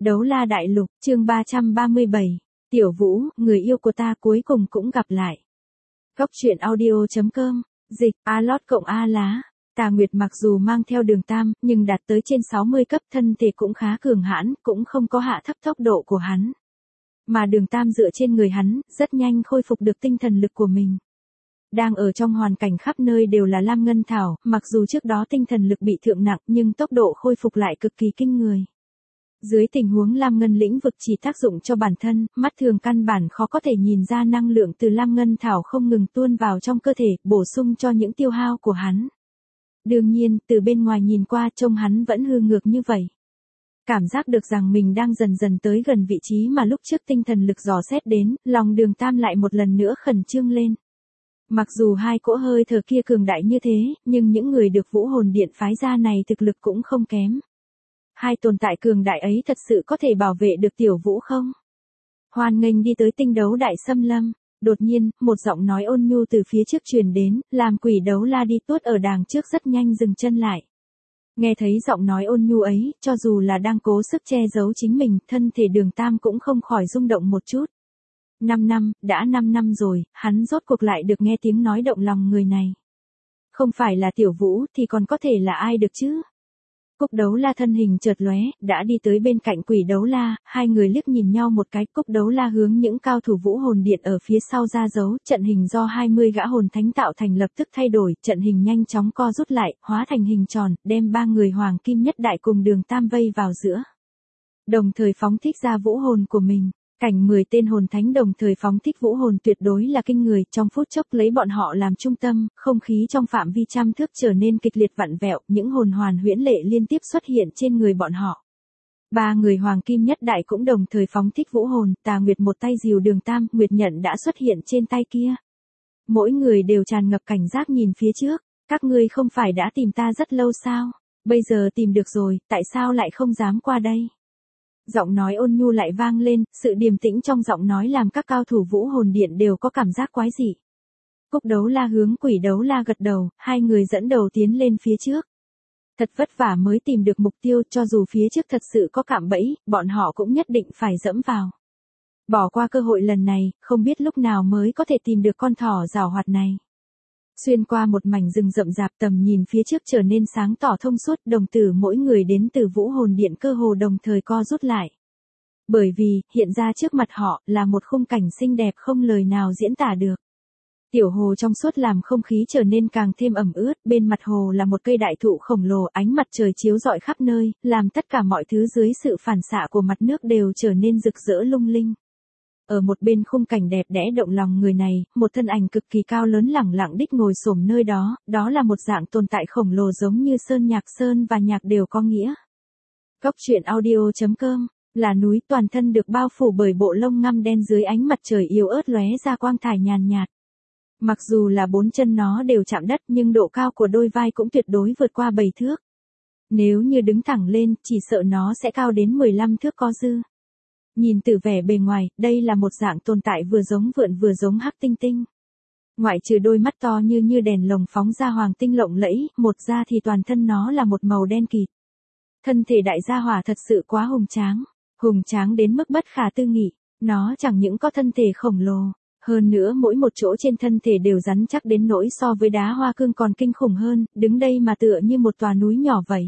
Đấu La Đại Lục, chương 337. Tiểu Vũ, người yêu của ta cuối cùng cũng gặp lại. Góc truyện audio.com, dịch, A-lót cộng A-lá. Tà Nguyệt mặc dù mang theo Đường Tam, nhưng đạt tới trên 60 cấp thân thể cũng khá cường hãn, cũng không có hạ thấp tốc độ của hắn. Mà Đường Tam dựa trên người hắn, rất nhanh khôi phục được tinh thần lực của mình. Đang ở trong hoàn cảnh khắp nơi đều là lam ngân thảo, mặc dù trước đó tinh thần lực bị thượng nặng nhưng tốc độ khôi phục lại cực kỳ kinh người. Dưới tình huống lam ngân lĩnh vực chỉ tác dụng cho bản thân, mắt thường căn bản khó có thể nhìn ra năng lượng từ lam ngân thảo không ngừng tuôn vào trong cơ thể, bổ sung cho những tiêu hao của hắn. Đương nhiên, từ bên ngoài nhìn qua trông hắn vẫn hư ngược như vậy. Cảm giác được rằng mình đang dần dần tới gần vị trí mà lúc trước tinh thần lực dò xét đến, lòng Đường Tam lại một lần nữa khẩn trương lên. Mặc dù hai cỗ hơi thở kia cường đại như thế, nhưng những người được Vũ Hồn Điện phái ra này thực lực cũng không kém. Hai tồn tại cường đại ấy thật sự có thể bảo vệ được Tiểu Vũ không? Hoan nghênh đi tới Tinh Đấu Đại Xâm Lâm. Đột nhiên, một giọng nói ôn nhu từ phía trước truyền đến, làm Quỷ Đấu La đi tuốt ở đàng trước rất nhanh dừng chân lại. Nghe thấy giọng nói ôn nhu ấy, cho dù là đang cố sức che giấu chính mình, thân thể Đường Tam cũng không khỏi rung động một chút. 5 năm, đã 5 năm rồi, hắn rốt cuộc lại được nghe tiếng nói động lòng người này. Không phải là Tiểu Vũ thì còn có thể là ai được chứ? Cúc Đấu La thân hình chợt lóe, đã đi tới bên cạnh Quỷ Đấu La, hai người liếc nhìn nhau một cái, Cúc Đấu La hướng những cao thủ Vũ Hồn Điện ở phía sau ra dấu, trận hình do 20 gã hồn thánh tạo thành lập tức thay đổi, trận hình nhanh chóng co rút lại, hóa thành hình tròn, đem ba người Hoàng Kim Nhất Đại cùng Đường Tam vây vào giữa. Đồng thời phóng thích ra vũ hồn của mình. Cảnh 10 tên hồn thánh đồng thời phóng thích vũ hồn tuyệt đối là kinh người, trong phút chốc lấy bọn họ làm trung tâm, không khí trong phạm vi trăm thước trở nên kịch liệt vặn vẹo, những hồn hoàn huyễn lệ liên tiếp xuất hiện trên người bọn họ. Ba người Hoàng Kim Nhất Đại cũng đồng thời phóng thích vũ hồn, Tà Nguyệt một tay dìu Đường Tam, Nguyệt Nhận đã xuất hiện trên tay kia. Mỗi người đều tràn ngập cảnh giác nhìn phía trước, các ngươi không phải đã tìm ta rất lâu sao? Bây giờ tìm được rồi, tại sao lại không dám qua đây? Giọng nói ôn nhu lại vang lên, sự điềm tĩnh trong giọng nói làm các cao thủ Vũ Hồn Điện đều có cảm giác quái dị. Cúc Đấu La hướng Quỷ Đấu La gật đầu, hai người dẫn đầu tiến lên phía trước. Thật vất vả mới tìm được mục tiêu, cho dù phía trước thật sự có cạm bẫy, bọn họ cũng nhất định phải dẫm vào. Bỏ qua cơ hội lần này, không biết lúc nào mới có thể tìm được con thỏ giảo hoạt này. Xuyên qua một mảnh rừng rậm rạp, tầm nhìn phía trước trở nên sáng tỏ thông suốt, đồng tử mỗi người đến từ Vũ Hồn Điện cơ hồ đồng thời co rút lại. Bởi vì, hiện ra trước mặt họ, là một khung cảnh xinh đẹp không lời nào diễn tả được. Tiểu hồ trong suốt làm không khí trở nên càng thêm ẩm ướt, bên mặt hồ là một cây đại thụ khổng lồ, ánh mặt trời chiếu rọi khắp nơi, làm tất cả mọi thứ dưới sự phản xạ của mặt nước đều trở nên rực rỡ lung linh. Ở một bên khung cảnh đẹp đẽ động lòng người này, một thân ảnh cực kỳ cao lớn lẳng lặng đích ngồi xổm nơi đó, đó là một dạng tồn tại khổng lồ giống như sơn và nhạc đều có nghĩa. Góc truyện audio.com, là núi toàn thân được bao phủ bởi bộ lông ngăm đen dưới ánh mặt trời yếu ớt lóe ra quang thải nhàn nhạt. Mặc dù là 4 chân nó đều chạm đất nhưng độ cao của đôi vai cũng tuyệt đối vượt qua 7 thước. Nếu như đứng thẳng lên, chỉ sợ nó sẽ cao đến 15 thước có dư. Nhìn từ vẻ bề ngoài, đây là một dạng tồn tại vừa giống vượn vừa giống hắc tinh tinh. Ngoại trừ đôi mắt to như đèn lồng phóng ra hoàng tinh lộng lẫy, một da thì toàn thân nó là một màu đen kịt. Thân thể đại gia hỏa thật sự quá hùng tráng đến mức bất khả tư nghị, nó chẳng những có thân thể khổng lồ, hơn nữa mỗi một chỗ trên thân thể đều rắn chắc đến nỗi so với đá hoa cương còn kinh khủng hơn, đứng đây mà tựa như một tòa núi nhỏ vậy.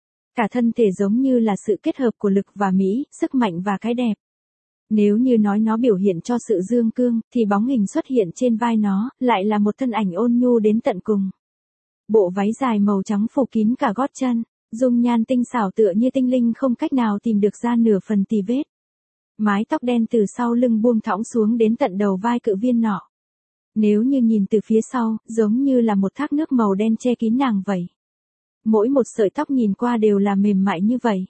Cả thân thể giống như là sự kết hợp của lực và mỹ, sức mạnh và cái đẹp. Nếu như nói nó biểu hiện cho sự dương cương, thì bóng hình xuất hiện trên vai nó, lại là một thân ảnh ôn nhu đến tận cùng. Bộ váy dài màu trắng phủ kín cả gót chân, dung nhan tinh xảo tựa như tinh linh không cách nào tìm được ra nửa phần tì vết. Mái tóc đen từ sau lưng buông thõng xuống đến tận đầu vai cự viên nọ. Nếu như nhìn từ phía sau, giống như là một thác nước màu đen che kín nàng vậy. Mỗi một sợi tóc nhìn qua đều là mềm mại như vậy.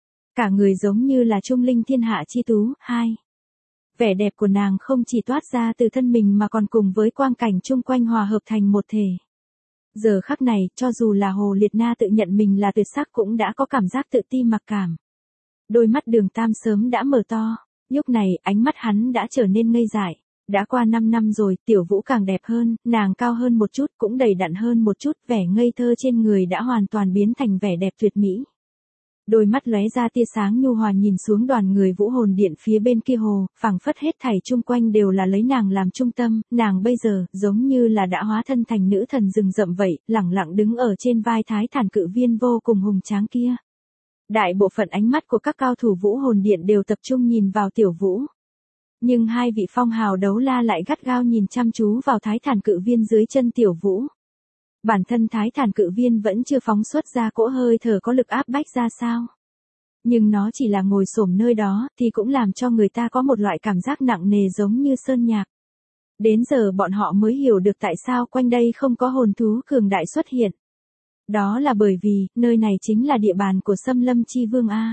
Cả người giống như là trung linh thiên hạ chi tú. Vẻ đẹp của nàng không chỉ toát ra từ thân mình mà còn cùng với quang cảnh chung quanh hòa hợp thành một thể. Giờ khắc này, cho dù là Hồ Liệt Na tự nhận mình là tuyệt sắc cũng đã có cảm giác tự ti mặc cảm. Đôi mắt Đường Tam sớm đã mở to, lúc này ánh mắt hắn đã trở nên ngây dại. Đã qua 5 năm rồi, Tiểu Vũ càng đẹp hơn, nàng cao hơn một chút, cũng đầy đặn hơn một chút, vẻ ngây thơ trên người đã hoàn toàn biến thành vẻ đẹp tuyệt mỹ. Đôi mắt lóe ra tia sáng nhu hòa nhìn xuống đoàn người vũ hồn điện phía bên kia hồ, phảng phất hết thảy chung quanh đều là lấy nàng làm trung tâm, nàng bây giờ, giống như là đã hóa thân thành nữ thần rừng rậm vậy, lẳng lặng đứng ở trên vai thái thản cự viên vô cùng hùng tráng kia. Đại bộ phận ánh mắt của các cao thủ vũ hồn điện đều tập trung nhìn vào tiểu vũ. Nhưng hai vị phong hào đấu la lại gắt gao nhìn chăm chú vào thái thản cự viên dưới chân tiểu vũ. Bản thân thái thản cự viên vẫn chưa phóng xuất ra cỗ hơi thở có lực áp bách ra sao. Nhưng nó chỉ là ngồi xổm nơi đó thì cũng làm cho người ta có một loại cảm giác nặng nề giống như sơn nhạc. Đến giờ bọn họ mới hiểu được tại sao quanh đây không có hồn thú cường đại xuất hiện. Đó là bởi vì, nơi này chính là địa bàn của Xâm Lâm Chi Vương A.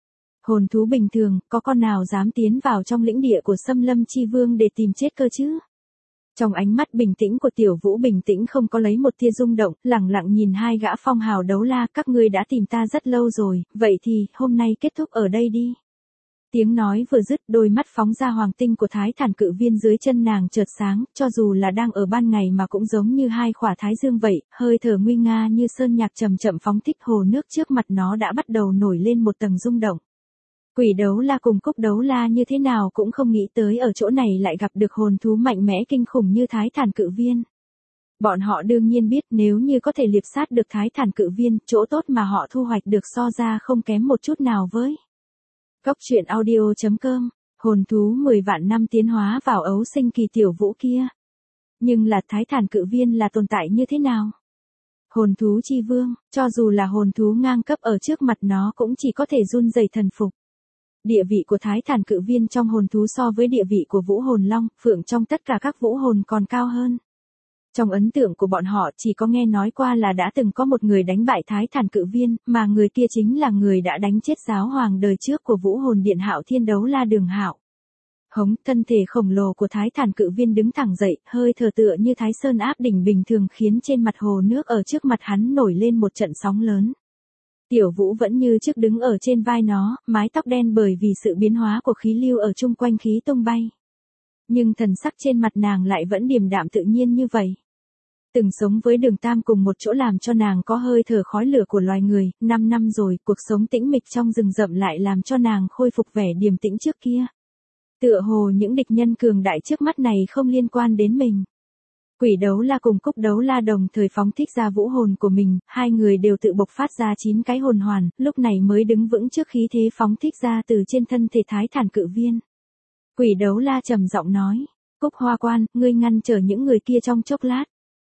Hồn thú bình thường, có con nào dám tiến vào trong lĩnh địa của Xâm Lâm Chi Vương để tìm chết cơ chứ? Trong ánh mắt bình tĩnh của tiểu vũ bình tĩnh không có lấy một tia rung động, lẳng lặng nhìn hai gã phong hào đấu la, các ngươi đã tìm ta rất lâu rồi, vậy thì, hôm nay kết thúc ở đây đi. Tiếng nói vừa dứt, đôi mắt phóng ra hoàng tinh của thái thản cự viên dưới chân nàng chợt sáng, cho dù là đang ở ban ngày mà cũng giống như hai khỏa thái dương vậy, hơi thở nguy nga như sơn nhạc chậm chậm phóng thích, hồ nước trước mặt nó đã bắt đầu nổi lên một tầng rung động. Quỷ đấu la cùng cúc đấu la như thế nào cũng không nghĩ tới ở chỗ này lại gặp được hồn thú mạnh mẽ kinh khủng như thái thản cự viên. Bọn họ đương nhiên biết nếu như có thể liệp sát được thái thản cự viên, chỗ tốt mà họ thu hoạch được so ra không kém một chút nào với. Góc truyện audio.com, hồn thú 10 vạn năm tiến hóa vào ấu sinh kỳ tiểu vũ kia. Nhưng là thái thản cự viên là tồn tại như thế nào? Hồn thú chi vương, cho dù là hồn thú ngang cấp ở trước mặt nó cũng chỉ có thể run rẩy thần phục. Địa vị của thái thản cự viên trong hồn thú so với địa vị của vũ hồn long, phượng trong tất cả các vũ hồn còn cao hơn. Trong ấn tượng của bọn họ chỉ có nghe nói qua là đã từng có một người đánh bại thái thản cự viên, mà người kia chính là người đã đánh chết giáo hoàng đời trước của vũ hồn điện Hạo Thiên Đấu La Đường Hạo. Hống, thân thể khổng lồ của thái thản cự viên đứng thẳng dậy, hơi thở tựa như thái sơn áp đỉnh bình thường khiến trên mặt hồ nước ở trước mặt hắn nổi lên một trận sóng lớn. Tiểu vũ vẫn như trước đứng ở trên vai nó, mái tóc đen bởi vì sự biến hóa của khí lưu ở chung quanh khí tung bay. Nhưng thần sắc trên mặt nàng lại vẫn điềm đạm tự nhiên như vậy. Từng sống với Đường Tam cùng một chỗ làm cho nàng có hơi thở khói lửa của loài người, 5 năm rồi, cuộc sống tĩnh mịch trong rừng rậm lại làm cho nàng khôi phục vẻ điềm tĩnh trước kia. Tựa hồ những địch nhân cường đại trước mắt này không liên quan đến mình. Quỷ đấu la cùng cúc đấu la đồng thời phóng thích ra vũ hồn của mình, hai người đều tự bộc phát ra 9 cái hồn hoàn, lúc này mới đứng vững trước khí thế phóng thích ra từ trên thân thể thái thản cự viên. Quỷ đấu la trầm giọng nói, Cúc Hoa Quan, ngươi ngăn trở những người kia trong chốc lát.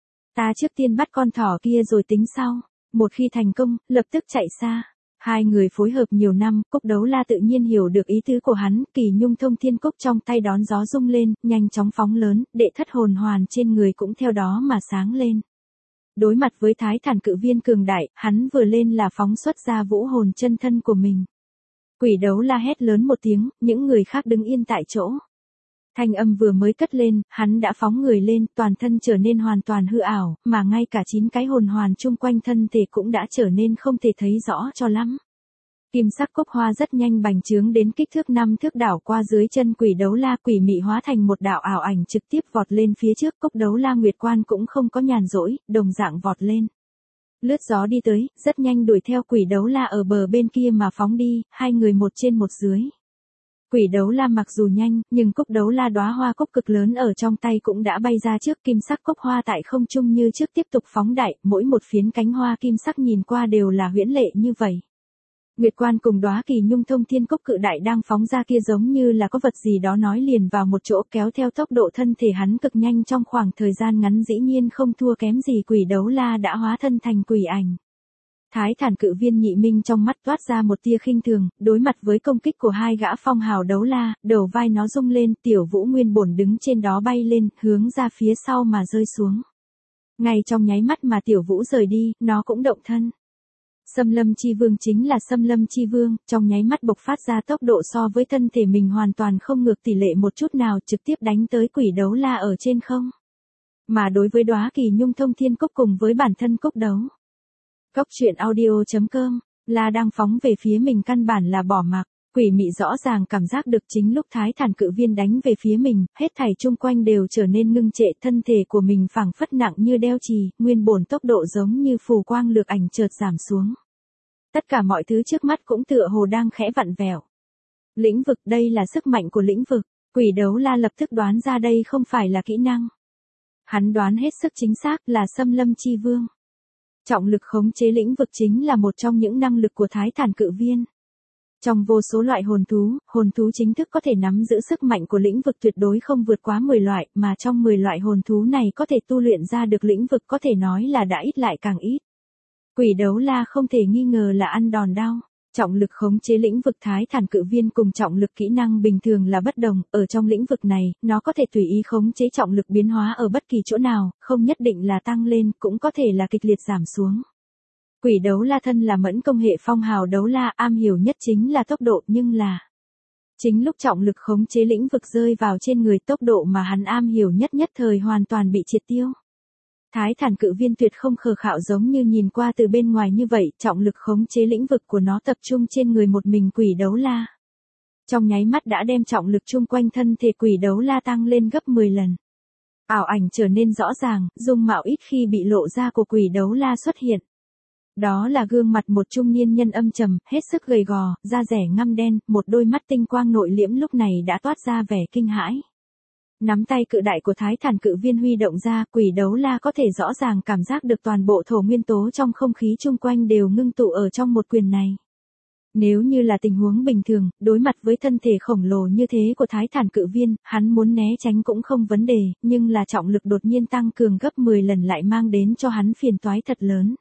Ta trước tiên bắt con thỏ kia rồi tính sau, một khi thành công, lập tức chạy xa. Hai người phối hợp nhiều năm, Cúc đấu la tự nhiên hiểu được ý tứ của hắn, Kỳ Nhung Thông Thiên Cúc trong tay đón gió rung lên, nhanh chóng phóng lớn, đệ thất hồn hoàn trên người cũng theo đó mà sáng lên. Đối mặt với thái thản cự viên cường đại, hắn vừa lên là phóng xuất ra vũ hồn chân thân của mình. Quỷ đấu la hét lớn một tiếng, những người khác đứng yên tại chỗ. Thanh âm vừa mới cất lên, hắn đã phóng người lên, toàn thân trở nên hoàn toàn hư ảo, mà ngay cả 9 cái hồn hoàn chung quanh thân thể cũng đã trở nên không thể thấy rõ cho lắm. Kim sắc cúc hoa rất nhanh bành trướng đến kích thước 5 thước đảo qua dưới chân quỷ đấu la, quỷ mị hóa thành một đạo ảo ảnh trực tiếp vọt lên phía trước, cúc đấu la Nguyệt Quan cũng không có nhàn rỗi, đồng dạng vọt lên. Lướt gió đi tới, rất nhanh đuổi theo quỷ đấu la ở bờ bên kia mà phóng đi, hai người một trên một dưới. Quỷ đấu la mặc dù nhanh, nhưng cúc đấu la đóa hoa cúc cực lớn ở trong tay cũng đã bay ra trước, kim sắc cúc hoa tại không trung như trước tiếp tục phóng đại, mỗi một phiến cánh hoa kim sắc nhìn qua đều là huyễn lệ như vậy. Nguyệt Quan cùng đóa Kỳ Nhung Thông Thiên Cúc cự đại đang phóng ra kia giống như là có vật gì đó nói liền vào một chỗ, kéo theo tốc độ thân thể hắn cực nhanh, trong khoảng thời gian ngắn dĩ nhiên không thua kém gì quỷ đấu la đã hóa thân thành quỷ ảnh. Thái thản cự viên nhị minh trong mắt toát ra một tia khinh thường, đối mặt với công kích của hai gã phong hào đấu la, đầu vai nó rung lên, tiểu vũ nguyên bổn đứng trên đó bay lên, hướng ra phía sau mà rơi xuống. Ngay trong nháy mắt mà tiểu vũ rời đi, nó cũng động thân. Xâm Lâm Chi Vương chính là Xâm Lâm Chi Vương, trong nháy mắt bộc phát ra tốc độ so với thân thể mình hoàn toàn không ngược tỷ lệ một chút nào, trực tiếp đánh tới quỷ đấu la ở trên không. Mà đối với đóa Kỳ Nhung Thông Thiên Cúc cùng với bản thân cúc đấu. Góc truyện audio.com, la đang phóng về phía mình căn bản là bỏ mặc, quỷ mị rõ ràng cảm giác được chính lúc thái thản cự viên đánh về phía mình, hết thảy chung quanh đều trở nên ngưng trệ, thân thể của mình phảng phất nặng như đeo chì, nguyên bổn tốc độ giống như phù quang lược ảnh chợt giảm xuống. Tất cả mọi thứ trước mắt cũng tựa hồ đang khẽ vặn vẹo. Lĩnh vực, đây là sức mạnh của lĩnh vực. Quỷ đấu la lập tức đoán ra đây không phải là kỹ năng. Hắn đoán hết sức chính xác là xâm lâm chi vương. Trọng lực khống chế lĩnh vực chính là một trong những năng lực của Thái Thản Cự Viên. Trong vô số loại hồn thú chính thức có thể nắm giữ sức mạnh của lĩnh vực tuyệt đối không vượt quá 10 loại, mà trong 10 loại hồn thú này có thể tu luyện ra được lĩnh vực có thể nói là đã ít lại càng ít. Quỷ đấu la không thể nghi ngờ là ăn đòn đau. Trọng lực khống chế lĩnh vực Thái Thản Cự Viên cùng trọng lực kỹ năng bình thường là bất đồng, ở trong lĩnh vực này, nó có thể tùy ý khống chế trọng lực biến hóa ở bất kỳ chỗ nào, không nhất định là tăng lên, cũng có thể là kịch liệt giảm xuống. Quỷ đấu la thân là mẫn công hệ phong hào đấu la, am hiểu nhất chính là tốc độ, nhưng là chính lúc trọng lực khống chế lĩnh vực rơi vào trên người, tốc độ mà hắn am hiểu nhất thời hoàn toàn bị triệt tiêu. Thái Thản Cự Viên tuyệt không khờ khạo giống như nhìn qua từ bên ngoài như vậy, trọng lực khống chế lĩnh vực của nó tập trung trên người một mình quỷ đấu la. Trong nháy mắt đã đem trọng lực chung quanh thân thể quỷ đấu la tăng lên gấp 10 lần. Ảo ảnh trở nên rõ ràng, dung mạo ít khi bị lộ ra của quỷ đấu la xuất hiện. Đó là gương mặt một trung niên nhân âm trầm, hết sức gầy gò, da rẻ ngăm đen, một đôi mắt tinh quang nội liễm lúc này đã toát ra vẻ kinh hãi. Nắm tay cự đại của Thái Thản Cự Viên huy động ra, quỷ đấu la có thể rõ ràng cảm giác được toàn bộ thổ nguyên tố trong không khí chung quanh đều ngưng tụ ở trong một quyền này. Nếu như là tình huống bình thường, đối mặt với thân thể khổng lồ như thế của Thái Thản Cự Viên, hắn muốn né tránh cũng không vấn đề, nhưng là trọng lực đột nhiên tăng cường gấp 10 lần lại mang đến cho hắn phiền toái thật lớn.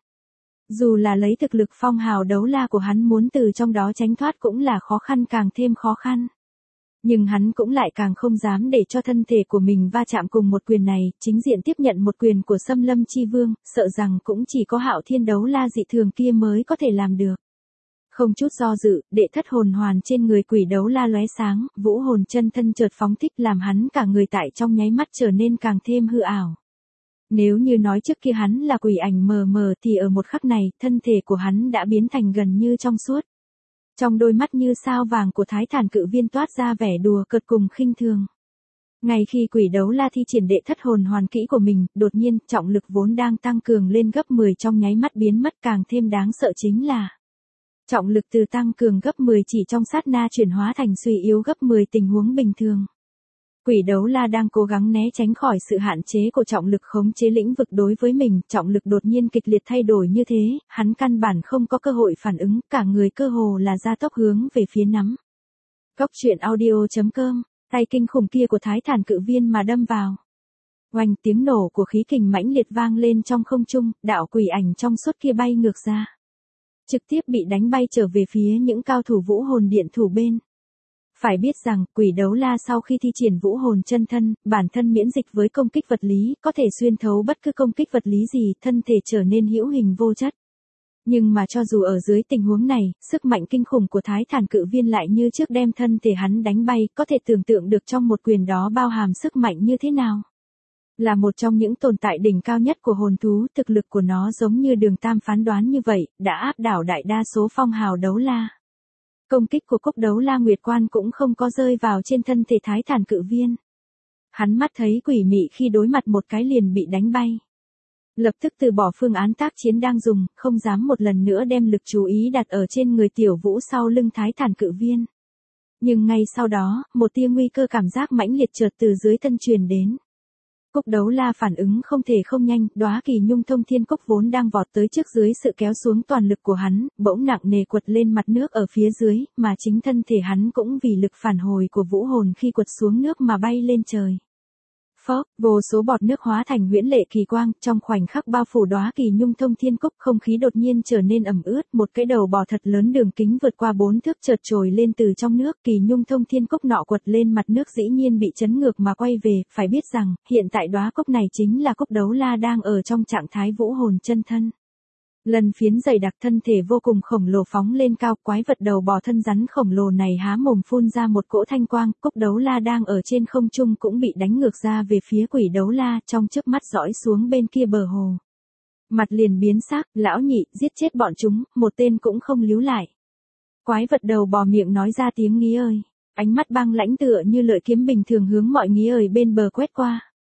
Dù là lấy thực lực phong hào đấu la của hắn muốn từ trong đó tránh thoát cũng là khó khăn càng thêm khó khăn. Nhưng hắn cũng lại càng không dám để cho thân thể của mình va chạm cùng một quyền này, chính diện tiếp nhận một quyền của xâm lâm chi vương, sợ rằng cũng chỉ có Hạo Thiên đấu la dị thường kia mới có thể làm được. Không chút do dự, đệ thất hồn hoàn trên người quỷ đấu la lóe sáng, vũ hồn chân thân chợt phóng thích làm hắn cả người tại trong nháy mắt trở nên càng thêm hư ảo. Nếu như nói trước kia hắn là quỷ ảnh mờ mờ thì ở một khắc này, thân thể của hắn đã biến thành gần như trong suốt. Trong đôi mắt như sao vàng của Thái Thản Cự Viên toát ra vẻ đùa cợt cùng khinh thường. Ngay khi quỷ đấu la thi triển đệ thất hồn hoàn kỹ của mình, đột nhiên, trọng lực vốn đang tăng cường lên gấp 10 trong nháy mắt biến mất, càng thêm đáng sợ chính là trọng lực từ tăng cường gấp 10 chỉ trong sát na chuyển hóa thành suy yếu gấp 10 tình huống bình thường. Quỷ đấu la đang cố gắng né tránh khỏi sự hạn chế của trọng lực khống chế lĩnh vực đối với mình, trọng lực đột nhiên kịch liệt thay đổi như thế, hắn căn bản không có cơ hội phản ứng, cả người cơ hồ là gia tốc hướng về phía nắm. Góc truyện audio.com, tay kinh khủng kia của Thái Thản Cự Viên mà đâm vào. Oanh, tiếng nổ của khí kình mãnh liệt vang lên trong không trung, đạo quỷ ảnh trong suốt kia bay ngược ra. Trực tiếp bị đánh bay trở về phía những cao thủ vũ hồn điện thủ bên. Phải biết rằng, quỷ đấu la sau khi thi triển vũ hồn chân thân, bản thân miễn dịch với công kích vật lý, có thể xuyên thấu bất cứ công kích vật lý gì, thân thể trở nên hữu hình vô chất. Nhưng mà cho dù ở dưới tình huống này, sức mạnh kinh khủng của Thái Thản Cự Viên lại như trước đem thân thể hắn đánh bay, có thể tưởng tượng được trong một quyền đó bao hàm sức mạnh như thế nào. Là một trong những tồn tại đỉnh cao nhất của hồn thú, thực lực của nó giống như Đường Tam phán đoán như vậy, đã áp đảo đại đa số phong hào đấu la. Công kích của cốc đấu la Nguyệt Quan cũng không có rơi vào trên thân thể Thái Thản Cự Viên. Hắn mắt thấy quỷ mị khi đối mặt một cái liền bị đánh bay. Lập tức từ bỏ phương án tác chiến đang dùng, không dám một lần nữa đem lực chú ý đặt ở trên người tiểu vũ sau lưng Thái Thản Cự Viên. Nhưng ngay sau đó, một tia nguy cơ cảm giác mãnh liệt chợt từ dưới thân truyền đến. Cốc đấu la phản ứng không thể không nhanh, đóa kỳ nhung thông thiên cốc vốn đang vọt tới trước dưới sự kéo xuống toàn lực của hắn, bỗng nặng nề quật lên mặt nước ở phía dưới, mà chính thân thể hắn cũng vì lực phản hồi của vũ hồn khi quật xuống nước mà bay lên trời. Phốc, vô số bọt nước hóa thành huyễn lệ kỳ quang, trong khoảnh khắc bao phủ đóa kỳ nhung thông thiên cốc, không khí đột nhiên trở nên ẩm ướt, một cái đầu bò thật lớn đường kính vượt qua 4 thước chợt trồi lên từ trong nước, kỳ nhung thông thiên cốc nọ quật lên mặt nước dĩ nhiên bị chấn ngược mà quay về, phải biết rằng, hiện tại đóa cốc này chính là cốc đấu la đang ở trong trạng thái vũ hồn chân thân. Lần phiến dày đặc thân thể vô cùng khổng lồ phóng lên cao, quái vật đầu bò thân rắn khổng lồ này há mồm phun ra một cỗ thanh quang, cốc đấu la đang ở trên không trung cũng bị đánh ngược ra về phía quỷ đấu la, trong chớp mắt dõi xuống bên kia bờ hồ. Mặt liền biến sắc, lão nhị, giết chết bọn chúng, một tên cũng không líu lại. Quái vật đầu bò miệng nói ra tiếng nghĩ ơi, ánh mắt băng lãnh tựa như lợi kiếm bình thường hướng mọi nghĩ ơi bên bờ quét qua.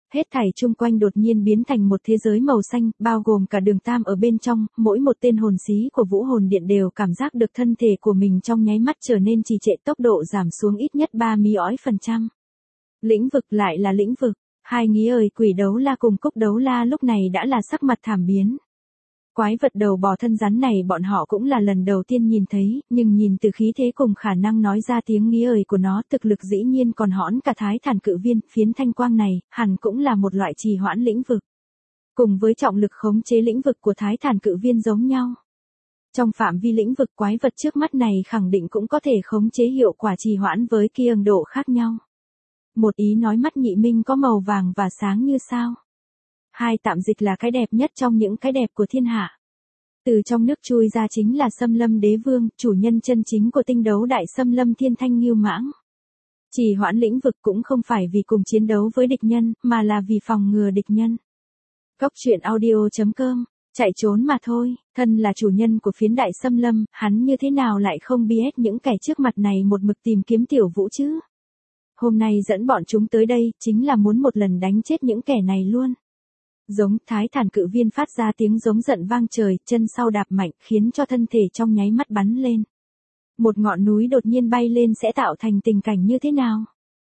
Hết thảy chung quanh đột nhiên biến thành một thế giới màu xanh, bao gồm cả Đường Tam ở bên trong, mỗi một tên hồn xí của Vũ Hồn Điện đều cảm giác được thân thể của mình trong nháy mắt trở nên trì trệ, tốc độ giảm xuống ít nhất 30%. Lĩnh vực lại là lĩnh vực, hai nghĩa ơi Quỷ Đấu La cùng Cúc Đấu La lúc này đã là sắc mặt thảm biến. Quái vật đầu bò thân rắn này bọn họ cũng là lần đầu tiên nhìn thấy, nhưng nhìn từ khí thế cùng khả năng nói ra tiếng nghĩa ơi của nó, thực lực dĩ nhiên còn hõn cả Thái Thản Cự Viên, phiến thanh quang này, hẳn cũng là một loại trì hoãn lĩnh vực. Cùng với trọng lực khống chế lĩnh vực của Thái Thản Cự Viên giống nhau. Trong phạm vi lĩnh vực quái vật trước mắt này khẳng định cũng có thể khống chế hiệu quả trì hoãn với cường độ khác nhau. Một ý nói mắt nhị minh có màu vàng và sáng như sao. Hai tạm dịch là cái đẹp nhất trong những cái đẹp của thiên hạ. Từ trong nước chui ra chính là Xâm Lâm Đế Vương, chủ nhân chân chính của tinh đấu đại Xâm Lâm Thiên Thanh Ngưu Mãng. Trì hoãn lĩnh vực cũng không phải vì cùng chiến đấu với địch nhân, mà là vì phòng ngừa địch nhân. Góc truyện audio.com, chạy trốn mà thôi, thân là chủ nhân của phiến đại Xâm Lâm, hắn như thế nào lại không biết những kẻ trước mặt này một mực tìm kiếm Tiểu Vũ chứ? Hôm nay dẫn bọn chúng tới đây, chính là muốn một lần đánh chết những kẻ này luôn. Giống Thái Thản Cự Viên phát ra tiếng giống giận vang trời, chân sau đạp mạnh khiến cho thân thể trong nháy mắt bắn lên. Một ngọn núi đột nhiên bay lên sẽ tạo thành tình cảnh như thế nào?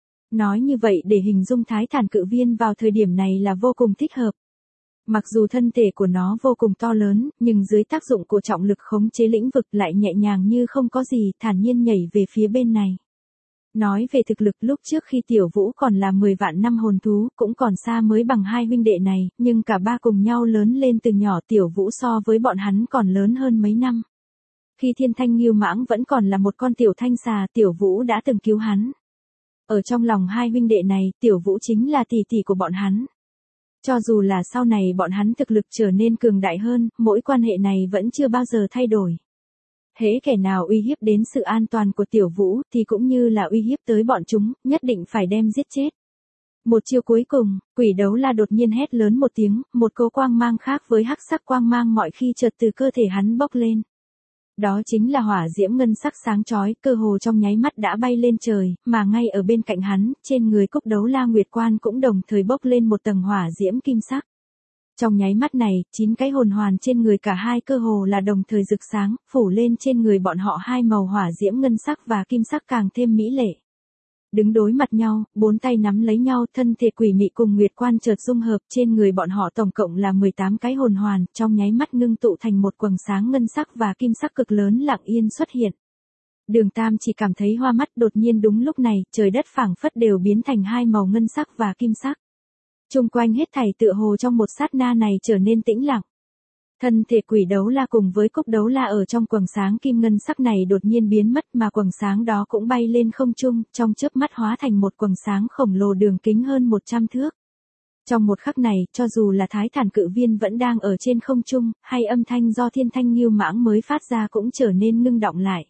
Nói như vậy để hình dung Thái Thản Cự Viên vào thời điểm này là vô cùng thích hợp. Mặc dù thân thể của nó vô cùng to lớn, nhưng dưới tác dụng của trọng lực khống chế lĩnh vực lại nhẹ nhàng như không có gì, thản nhiên nhảy về phía bên này. Nói về thực lực lúc trước khi Tiểu Vũ còn là 10 vạn năm hồn thú, cũng còn xa mới bằng hai huynh đệ này, nhưng cả ba cùng nhau lớn lên từ nhỏ, Tiểu Vũ so với bọn hắn còn lớn hơn mấy năm. Khi Thiên Thanh Ngưu Mãng vẫn còn là một con tiểu thanh xà, Tiểu Vũ đã từng cứu hắn. Ở trong lòng hai huynh đệ này, Tiểu Vũ chính là tỷ tỷ của bọn hắn. Cho dù là sau này bọn hắn thực lực trở nên cường đại hơn, mỗi quan hệ này vẫn chưa bao giờ thay đổi. Hễ kẻ nào uy hiếp đến sự an toàn của Tiểu Vũ thì cũng như là uy hiếp tới bọn chúng, nhất định phải đem giết chết. Một chiêu cuối cùng, Quỷ Đấu La đột nhiên hét lớn một tiếng, một cỗ quang mang khác với hắc sắc quang mang mọi khi chợt từ cơ thể hắn bốc lên. Đó chính là hỏa diễm ngân sắc sáng chói, cơ hồ trong nháy mắt đã bay lên trời, mà ngay ở bên cạnh hắn, trên người Cúc Đấu La Nguyệt Quan cũng đồng thời bốc lên một tầng hỏa diễm kim sắc. Trong nháy mắt này, 9 cái hồn hoàn trên người cả hai cơ hồ là đồng thời rực sáng, phủ lên trên người bọn họ hai màu hỏa diễm ngân sắc và kim sắc càng thêm mỹ lệ. Đứng đối mặt nhau, bốn tay nắm lấy nhau, thân thể quỷ mị cùng Nguyệt Quan chợt dung hợp, trên người bọn họ tổng cộng là 18 cái hồn hoàn, trong nháy mắt ngưng tụ thành một quầng sáng ngân sắc và kim sắc cực lớn lặng yên xuất hiện. Đường Tam chỉ cảm thấy hoa mắt, đột nhiên đúng lúc này, trời đất phảng phất đều biến thành hai màu ngân sắc và kim sắc. Chung quanh hết thảy tựa hồ trong một sát na này trở nên tĩnh lặng. Thân thể Quỷ Đấu La cùng với Cúc Đấu La ở trong quầng sáng kim ngân sắc này đột nhiên biến mất, mà quầng sáng đó cũng bay lên không trung, trong chớp mắt hóa thành một quầng sáng khổng lồ đường kính hơn 100 thước. Trong một khắc này, cho dù là Thái Thản Cự Viên vẫn đang ở trên không trung, hay âm thanh do Thiên Thanh Ngưu Mãng mới phát ra cũng trở nên ngưng đọng lại.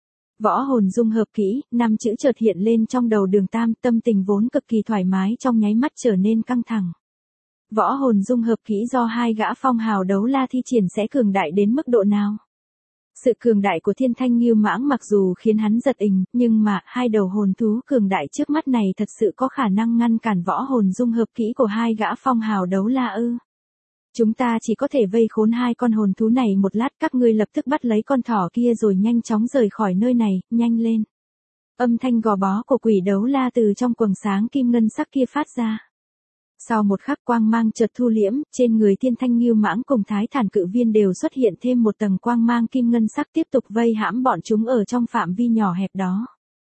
Võ hồn dung hợp kỹ, 5 chữ chợt hiện lên trong đầu Đường Tam, tâm tình vốn cực kỳ thoải mái trong nháy mắt trở nên căng thẳng. Võ hồn dung hợp kỹ do hai gã phong hào đấu la thi triển sẽ cường đại đến mức độ nào? Sự cường đại của Thiên Thanh Ngưu Mãng mặc dù khiến hắn giật mình, nhưng mà hai đầu hồn thú cường đại trước mắt này thật sự có khả năng ngăn cản võ hồn dung hợp kỹ của hai gã phong hào đấu la ư? Chúng ta chỉ có thể vây khốn hai con hồn thú này một lát, các ngươi lập tức bắt lấy con thỏ kia rồi nhanh chóng rời khỏi nơi này, nhanh lên. Âm thanh gò bó của Quỷ Đấu La từ trong quầng sáng kim ngân sắc kia phát ra. Sau một khắc quang mang chợt thu liễm, trên người Thiên Thanh Ngưu Mãng cùng Thái Thản Cự Viên đều xuất hiện thêm một tầng quang mang kim ngân sắc tiếp tục vây hãm bọn chúng ở trong phạm vi nhỏ hẹp đó.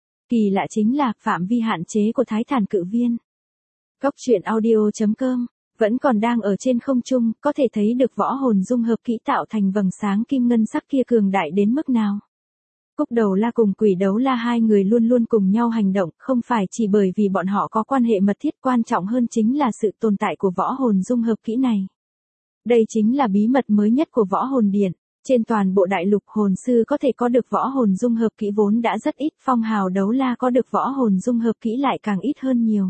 Kỳ lạ chính là phạm vi hạn chế của Thái Thản Cự Viên. Góc truyện audio.com vẫn còn đang ở trên không trung, có thể thấy được võ hồn dung hợp kỹ tạo thành vầng sáng kim ngân sắc kia cường đại đến mức nào. Cúc Đầu La cùng Quỷ Đấu La hai người luôn luôn cùng nhau hành động, không phải chỉ bởi vì bọn họ có quan hệ mật thiết, quan trọng hơn chính là sự tồn tại của võ hồn dung hợp kỹ này. Đây chính là bí mật mới nhất của Võ Hồn Điện. Trên toàn bộ đại lục, hồn sư có thể có được võ hồn dung hợp kỹ vốn đã rất ít, phong hào đấu la có được võ hồn dung hợp kỹ lại càng ít hơn nhiều.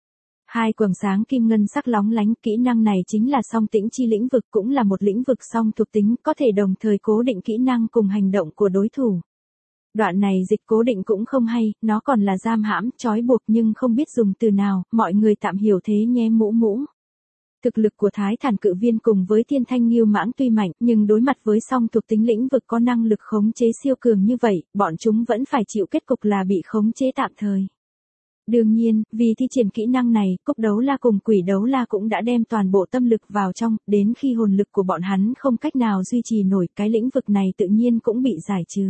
Hai quầng sáng kim ngân sắc lóng lánh, kỹ năng này chính là song tĩnh chi lĩnh vực, cũng là một lĩnh vực song thuộc tính, có thể đồng thời cố định kỹ năng cùng hành động của đối thủ. Đoạn này dịch cố định cũng không hay, nó còn là giam hãm, trói buộc nhưng không biết dùng từ nào, mọi người tạm hiểu thế nhé mũ mũ. Thực lực của Thái Thản cự viên cùng với Thiên Thanh Ngưu Mãng tuy mạnh, nhưng đối mặt với song thuộc tính lĩnh vực có năng lực khống chế siêu cường như vậy, bọn chúng vẫn phải chịu kết cục là bị khống chế tạm thời. Đương nhiên, vì thi triển kỹ năng này, Cúc Đấu La cùng Quỷ Đấu La cũng đã đem toàn bộ tâm lực vào trong, đến khi hồn lực của bọn hắn không cách nào duy trì nổi, cái lĩnh vực này tự nhiên cũng bị giải trừ.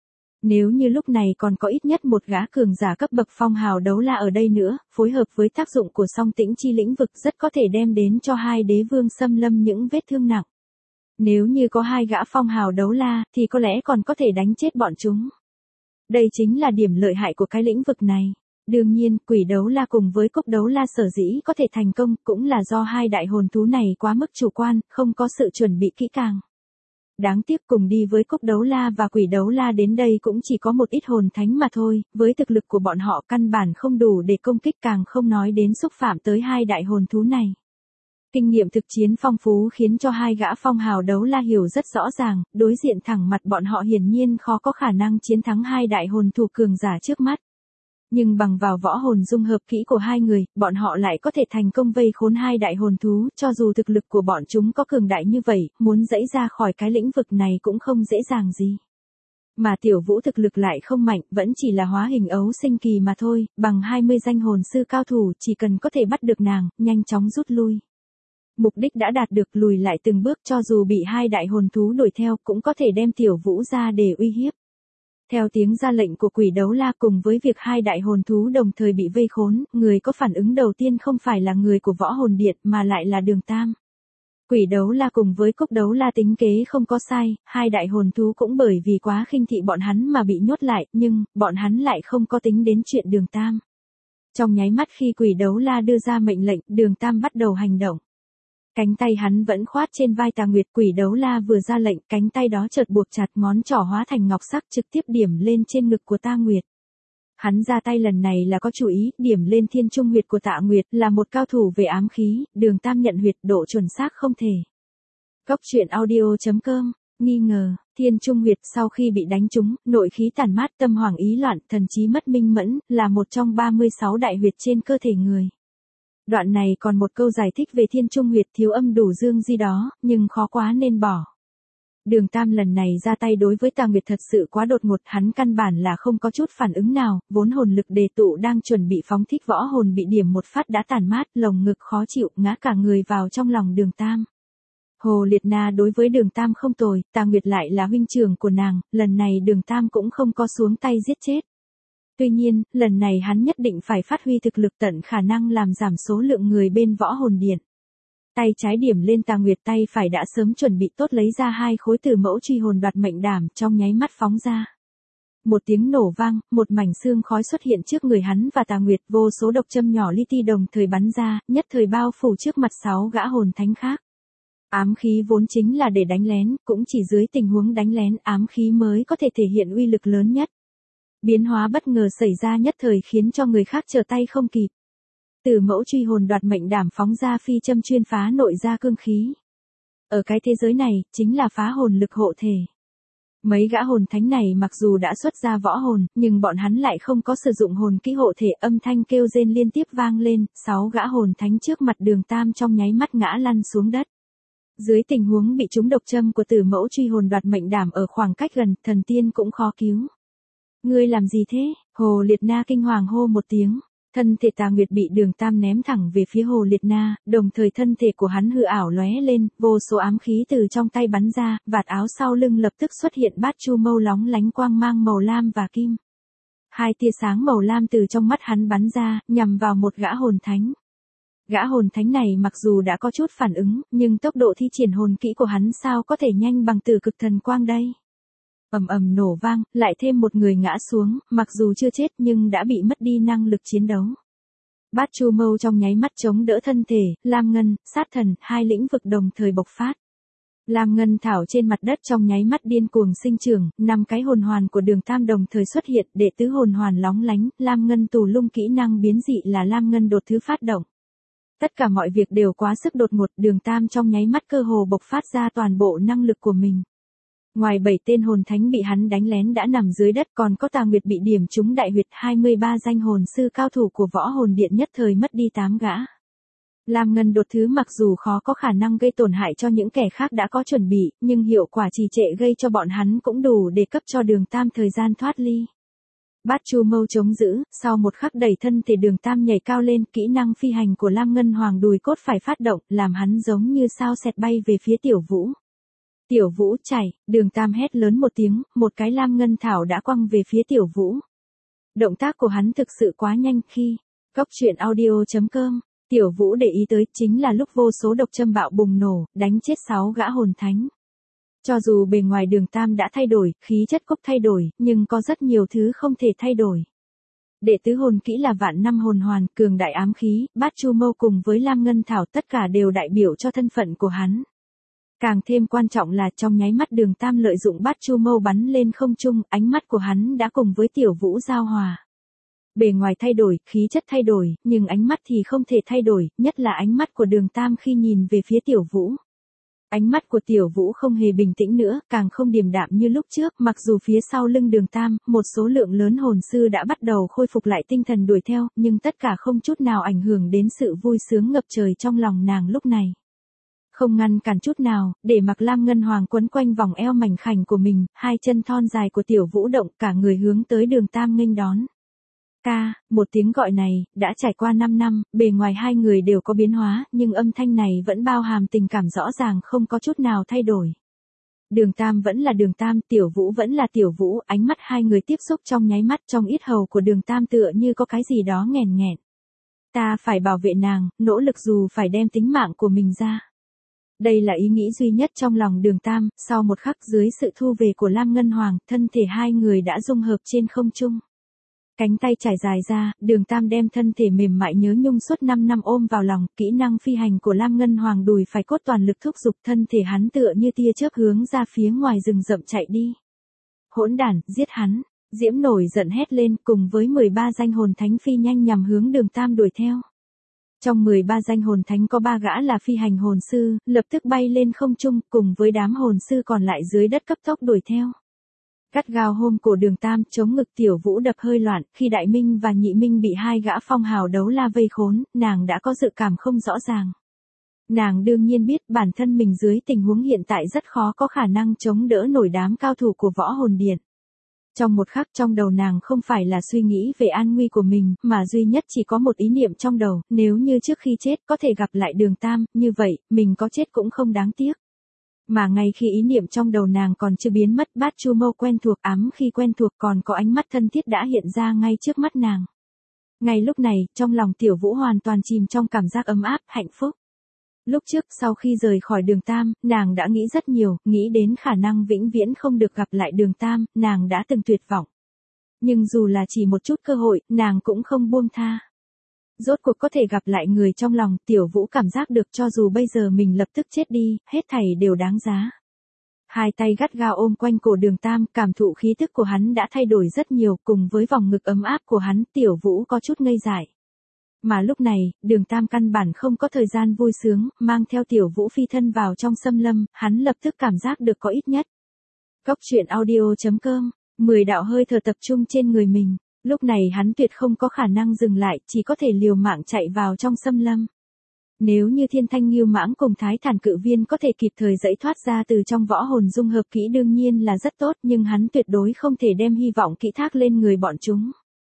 Nếu như lúc này còn có ít nhất một gã cường giả cấp bậc phong hào đấu la ở đây nữa, phối hợp với tác dụng của song tĩnh chi lĩnh vực rất có thể đem đến cho hai đế vương xâm lâm những vết thương nặng. Nếu như có hai gã phong hào đấu la, thì có lẽ còn có thể đánh chết bọn chúng. Đây chính là điểm lợi hại của cái lĩnh vực này. Đương nhiên, Quỷ Đấu La cùng với Cúc Đấu La sở dĩ có thể thành công cũng là do hai đại hồn thú này quá mức chủ quan, không có sự chuẩn bị kỹ càng. Đáng tiếc cùng đi với Cúc Đấu La và Quỷ Đấu La đến đây cũng chỉ có một ít hồn thánh mà thôi, với thực lực của bọn họ căn bản không đủ để công kích, càng không nói đến xúc phạm tới hai đại hồn thú này. Kinh nghiệm thực chiến phong phú khiến cho hai gã phong hào đấu la hiểu rất rõ ràng, đối diện thẳng mặt bọn họ hiển nhiên khó có khả năng chiến thắng hai đại hồn thú cường giả trước mắt. Nhưng bằng vào võ hồn dung hợp kỹ của hai người, bọn họ lại có thể thành công vây khốn hai đại hồn thú, cho dù thực lực của bọn chúng có cường đại như vậy, muốn dẫy ra khỏi cái lĩnh vực này cũng không dễ dàng gì. Mà Tiểu Vũ thực lực lại không mạnh, vẫn chỉ là hóa hình ấu sinh kỳ mà thôi, bằng 20 danh hồn sư cao thủ chỉ cần có thể bắt được nàng, nhanh chóng rút lui. Mục đích đã đạt được, lùi lại từng bước, cho dù bị hai đại hồn thú đuổi theo cũng có thể đem Tiểu Vũ ra để uy hiếp. Theo tiếng ra lệnh của Quỷ Đấu La cùng với việc hai đại hồn thú đồng thời bị vây khốn, người có phản ứng đầu tiên không phải là người của Võ Hồn Điện mà lại là Đường Tam. Quỷ Đấu La cùng với Cúc Đấu La tính kế không có sai, hai đại hồn thú cũng bởi vì quá khinh thị bọn hắn mà bị nhốt lại, nhưng bọn hắn lại không có tính đến chuyện Đường Tam. Trong nháy mắt khi Quỷ Đấu La đưa ra mệnh lệnh, Đường Tam bắt đầu hành động. Cánh tay hắn vẫn khoát trên vai Tà Nguyệt. Quỷ Đấu La vừa ra lệnh, cánh tay đó chợt buộc chặt, ngón trỏ hóa thành ngọc sắc trực tiếp điểm lên trên ngực của Tà Nguyệt. Hắn ra tay lần này là có chủ ý, điểm lên thiên trung huyệt của Tạ Nguyệt, là một cao thủ về ám khí, Đường Tam nhận huyệt, độ chuẩn xác không thể. Góc truyện audio.com, nghi ngờ, thiên trung huyệt sau khi bị đánh trúng, nội khí tản mát, tâm hoảng ý loạn, thần trí mất minh mẫn, là một trong 36 đại huyệt trên cơ thể người. Đoạn này còn một câu giải thích về thiên trung huyệt, thiếu âm đủ dương gì đó, nhưng khó quá nên bỏ. Đường Tam lần này ra tay đối với Tà Nguyệt thật sự quá đột ngột, hắn căn bản là không có chút phản ứng nào, vốn hồn lực đề tụ đang chuẩn bị phóng thích võ hồn bị điểm một phát đã tản mát, lồng ngực khó chịu, ngã cả người vào trong lòng Đường Tam. Hồ Liệt Na đối với Đường Tam không tồi, Tà Nguyệt lại là huynh trưởng của nàng, lần này Đường Tam cũng không có xuống tay giết chết. Tuy nhiên, lần này hắn nhất định phải phát huy thực lực tận khả năng làm giảm số lượng người bên Võ Hồn Điện. Tay trái điểm lên Tà Nguyệt, tay phải đã sớm chuẩn bị tốt lấy ra hai khối Tử Mẫu Truy Hồn Đoạt Mệnh Đàm, trong nháy mắt phóng ra. Một tiếng nổ vang, một mảnh xương khói xuất hiện trước người hắn và Tà Nguyệt, vô số độc châm nhỏ li ti đồng thời bắn ra, nhất thời bao phủ trước mặt 6 gã hồn thánh khác. Ám khí vốn chính là để đánh lén, cũng chỉ dưới tình huống đánh lén ám khí mới có thể thể hiện uy lực lớn nhất. Biến hóa bất ngờ xảy ra nhất thời khiến cho người khác trở tay không kịp. Tử Mẫu Truy Hồn Đoạt Mệnh Đàm phóng ra phi châm chuyên phá nội gia cương khí. Ở cái thế giới này, chính là phá hồn lực hộ thể. Mấy gã hồn thánh này mặc dù đã xuất ra võ hồn, nhưng bọn hắn lại không có sử dụng hồn kỹ hộ thể, âm thanh kêu rên liên tiếp vang lên, 6 gã hồn thánh trước mặt Đường Tam trong nháy mắt ngã lăn xuống đất. Dưới tình huống bị trúng độc châm của Tử Mẫu Truy Hồn Đoạt Mệnh Đàm ở khoảng cách gần, thần tiên cũng khó cứu. Ngươi làm gì thế? Hồ Liệt Na kinh hoàng hô một tiếng. Thân thể Tà Nguyệt bị Đường Tam ném thẳng về phía Hồ Liệt Na, đồng thời thân thể của hắn hư ảo lóe lên, vô số ám khí từ trong tay bắn ra, vạt áo sau lưng lập tức xuất hiện bát chu mâu lóng lánh quang mang màu lam và kim. Hai tia sáng màu lam từ trong mắt hắn bắn ra, nhằm vào một gã hồn thánh. Gã hồn thánh này mặc dù đã có chút phản ứng, nhưng tốc độ thi triển hồn kỹ của hắn sao có thể nhanh bằng Tử Cực Thần Quang đây. Ầm ầm nổ vang, lại thêm một người ngã xuống, mặc dù chưa chết nhưng đã bị mất đi năng lực chiến đấu. Bát chu mâu trong nháy mắt chống đỡ thân thể, Lam Ngân, Sát Thần, hai lĩnh vực đồng thời bộc phát. Lam Ngân thảo trên mặt đất trong nháy mắt điên cuồng sinh trưởng, 5 cái hồn hoàn của Đường Tam đồng thời xuất hiện, đệ tứ hồn hoàn lóng lánh, Lam Ngân tù lung kỹ năng biến dị là Lam Ngân đột thứ phát động. Tất cả mọi việc đều quá sức đột ngột, Đường Tam trong nháy mắt cơ hồ bộc phát ra toàn bộ năng lực của mình. Ngoài 7 tên hồn thánh bị hắn đánh lén đã nằm dưới đất, còn có Tà Nguyệt bị điểm trúng đại huyệt, 23 danh hồn sư cao thủ của võ hồn điện nhất thời mất đi 8 gã. Lam ngân đột thứ mặc dù khó có khả năng gây tổn hại cho những kẻ khác đã có chuẩn bị, nhưng hiệu quả trì trệ gây cho bọn hắn cũng đủ để cấp cho Đường Tam thời gian thoát ly. Bát Chu Mâu chống giữ, sau một khắc đẩy thân thể Đường Tam nhảy cao lên, kỹ năng phi hành của Lam Ngân Hoàng đùi cốt phải phát động, làm hắn giống như sao xẹt bay về phía Tiểu Vũ. Tiểu Vũ chạy, Đường Tam hét lớn một tiếng, một cái Lam Ngân Thảo đã quăng về phía Tiểu Vũ. Động tác của hắn thực sự quá nhanh khi, Cóc truyện audio.com, Tiểu Vũ để ý tới chính là lúc vô số độc châm bạo bùng nổ, đánh chết 6 gã hồn thánh. Cho dù bề ngoài Đường Tam đã thay đổi, khí chất cốc thay đổi, nhưng có rất nhiều thứ không thể thay đổi. Đệ tứ hồn kỹ là vạn năm hồn hoàn, cường đại ám khí, Bát Chu Mâu cùng với Lam Ngân Thảo tất cả đều đại biểu cho thân phận của hắn. Càng thêm quan trọng là trong nháy mắt Đường Tam lợi dụng Bát Chu Mâu bắn lên không trung, ánh mắt của hắn đã cùng với Tiểu Vũ giao hòa. Bề ngoài thay đổi, khí chất thay đổi, nhưng ánh mắt thì không thể thay đổi, nhất là ánh mắt của Đường Tam khi nhìn về phía Tiểu Vũ. Ánh mắt của Tiểu Vũ không hề bình tĩnh nữa, càng không điềm đạm như lúc trước, mặc dù phía sau lưng Đường Tam, một số lượng lớn hồn sư đã bắt đầu khôi phục lại tinh thần đuổi theo, nhưng tất cả không chút nào ảnh hưởng đến sự vui sướng ngập trời trong lòng nàng lúc này. Không ngăn cản chút nào, để mặc Lam Ngân Hoàng quấn quanh vòng eo mảnh khảnh của mình, hai chân thon dài của Tiểu Vũ động, cả người hướng tới Đường Tam nghênh đón. Ca, một tiếng gọi này, đã trải qua 5 năm, bề ngoài hai người đều có biến hóa, nhưng âm thanh này vẫn bao hàm tình cảm rõ ràng không có chút nào thay đổi. Đường Tam vẫn là Đường Tam, Tiểu Vũ vẫn là Tiểu Vũ, ánh mắt hai người tiếp xúc trong nháy mắt, trong yết hầu của Đường Tam tựa như có cái gì đó nghẹn nghẹn. Ta phải bảo vệ nàng, nỗ lực dù phải đem tính mạng của mình ra. Đây là ý nghĩ duy nhất trong lòng Đường Tam, sau một khắc dưới sự thu về của Lam Ngân Hoàng, thân thể hai người đã dung hợp trên không trung. Cánh tay trải dài ra, Đường Tam đem thân thể mềm mại nhớ nhung suốt 5 năm ôm vào lòng, kỹ năng phi hành của Lam Ngân Hoàng đùi phải cốt toàn lực thúc giục, thân thể hắn tựa như tia chớp hướng ra phía ngoài rừng rậm chạy đi. Hỗn đản, giết hắn, Diễm nổi giận hét lên, cùng với 13 danh hồn thánh phi nhanh nhằm hướng Đường Tam đuổi theo. Trong 13 danh hồn thánh có 3 gã là phi hành hồn sư, lập tức bay lên không trung, cùng với đám hồn sư còn lại dưới đất cấp tốc đuổi theo. Gắt gao hôm cổ Đường Tam, chống ngực Tiểu Vũ đập hơi loạn, khi Đại Minh và Nhị Minh bị hai gã phong hào đấu la vây khốn, nàng đã có dự cảm không rõ ràng. Nàng đương nhiên biết bản thân mình dưới tình huống hiện tại rất khó có khả năng chống đỡ nổi đám cao thủ của võ hồn điện. Trong một khắc trong đầu nàng không phải là suy nghĩ về an nguy của mình, mà duy nhất chỉ có một ý niệm trong đầu, nếu như trước khi chết có thể gặp lại Đường Tam, như vậy, mình có chết cũng không đáng tiếc. Mà ngay khi ý niệm trong đầu nàng còn chưa biến mất, Bát Chu Mâu quen thuộc, ám khi quen thuộc, còn có ánh mắt thân thiết đã hiện ra ngay trước mắt nàng. Ngay lúc này, trong lòng Tiểu Vũ hoàn toàn chìm trong cảm giác ấm áp, hạnh phúc. Lúc trước, sau khi rời khỏi Đường Tam, nàng đã nghĩ rất nhiều, nghĩ đến khả năng vĩnh viễn không được gặp lại Đường Tam, nàng đã từng tuyệt vọng. Nhưng dù là chỉ một chút cơ hội, nàng cũng không buông tha. Rốt cuộc có thể gặp lại người trong lòng, Tiểu Vũ cảm giác được cho dù bây giờ mình lập tức chết đi, hết thảy đều đáng giá. Hai tay gắt gao ôm quanh cổ Đường Tam, cảm thụ khí tức của hắn đã thay đổi rất nhiều, cùng với vòng ngực ấm áp của hắn, Tiểu Vũ có chút ngây dại. Mà lúc này, Đường Tam căn bản không có thời gian vui sướng, mang theo Tiểu Vũ phi thân vào trong xâm lâm, hắn lập tức cảm giác được có ít nhất. Cóc truyện audio.com, 10 đạo hơi thở tập trung trên người mình. Lúc này hắn tuyệt không có khả năng dừng lại, chỉ có thể liều mạng chạy vào trong xâm lâm. Nếu như Thiên Thanh Ngưu Mãng cùng Thái Thản Cự Viên có thể kịp thời dẫy thoát ra từ trong võ hồn dung hợp kỹ đương nhiên là rất tốt, nhưng hắn tuyệt đối không thể đem hy vọng kỹ thác lên người bọn chúng.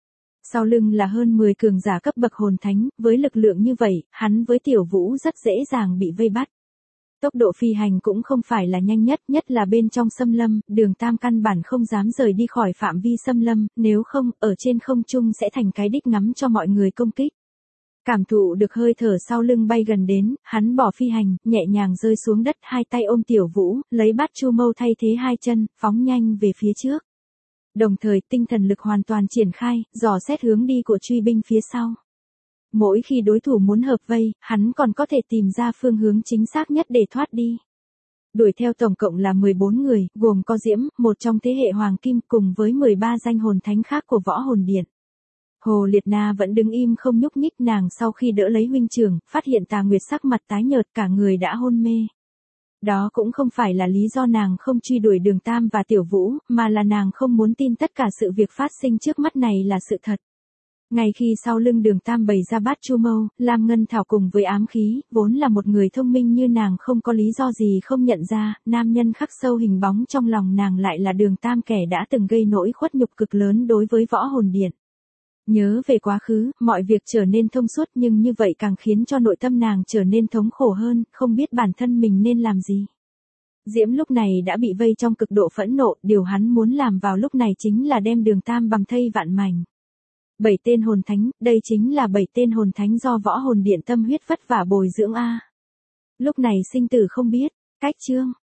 Sau lưng là hơn 10 cường giả cấp bậc hồn thánh, với lực lượng như vậy, hắn với Tiểu Vũ rất dễ dàng bị vây bắt. Tốc độ phi hành cũng không phải là nhanh nhất, nhất là bên trong xâm lâm, Đường Tam căn bản không dám rời đi khỏi phạm vi xâm lâm, nếu không, ở trên không trung sẽ thành cái đích ngắm cho mọi người công kích. Cảm thụ được hơi thở sau lưng bay gần đến, hắn bỏ phi hành, nhẹ nhàng rơi xuống đất, hai tay ôm Tiểu Vũ, lấy Bát Chu Mâu thay thế hai chân, phóng nhanh về phía trước. Đồng thời, tinh thần lực hoàn toàn triển khai, dò xét hướng đi của truy binh phía sau. Mỗi khi đối thủ muốn hợp vây, hắn còn có thể tìm ra phương hướng chính xác nhất để thoát đi. Đuổi theo tổng cộng là 14 người, gồm có Diễm, một trong thế hệ Hoàng Kim, cùng với 13 danh hồn thánh khác của võ hồn điện. Hồ Liệt Na vẫn đứng im không nhúc nhích, nàng sau khi đỡ lấy huynh trưởng, phát hiện Tà Nguyệt sắc mặt tái nhợt, cả người đã hôn mê. Đó cũng không phải là lý do nàng không truy đuổi Đường Tam và Tiểu Vũ, mà là nàng không muốn tin tất cả sự việc phát sinh trước mắt này là sự thật. Ngay khi sau lưng Đường Tam bày ra bát chu mâu, Lam Ngân Thảo cùng với ám khí, vốn là một người thông minh như nàng không có lý do gì không nhận ra, nam nhân khắc sâu hình bóng trong lòng nàng lại là Đường Tam kẻ đã từng gây nỗi khuất nhục cực lớn đối với Võ Hồn Điện. Nhớ về quá khứ, mọi việc trở nên thông suốt nhưng như vậy càng khiến cho nội tâm nàng trở nên thống khổ hơn, không biết bản thân mình nên làm gì. Diễm lúc này đã bị vây trong cực độ phẫn nộ, điều hắn muốn làm vào lúc này chính là đem Đường Tam bằng thây vạn mảnh. 7 tên hồn thánh, đây chính là 7 tên hồn thánh do Võ Hồn Điện tâm huyết vất vả bồi dưỡng a. Lúc này sinh tử không biết, cách chương.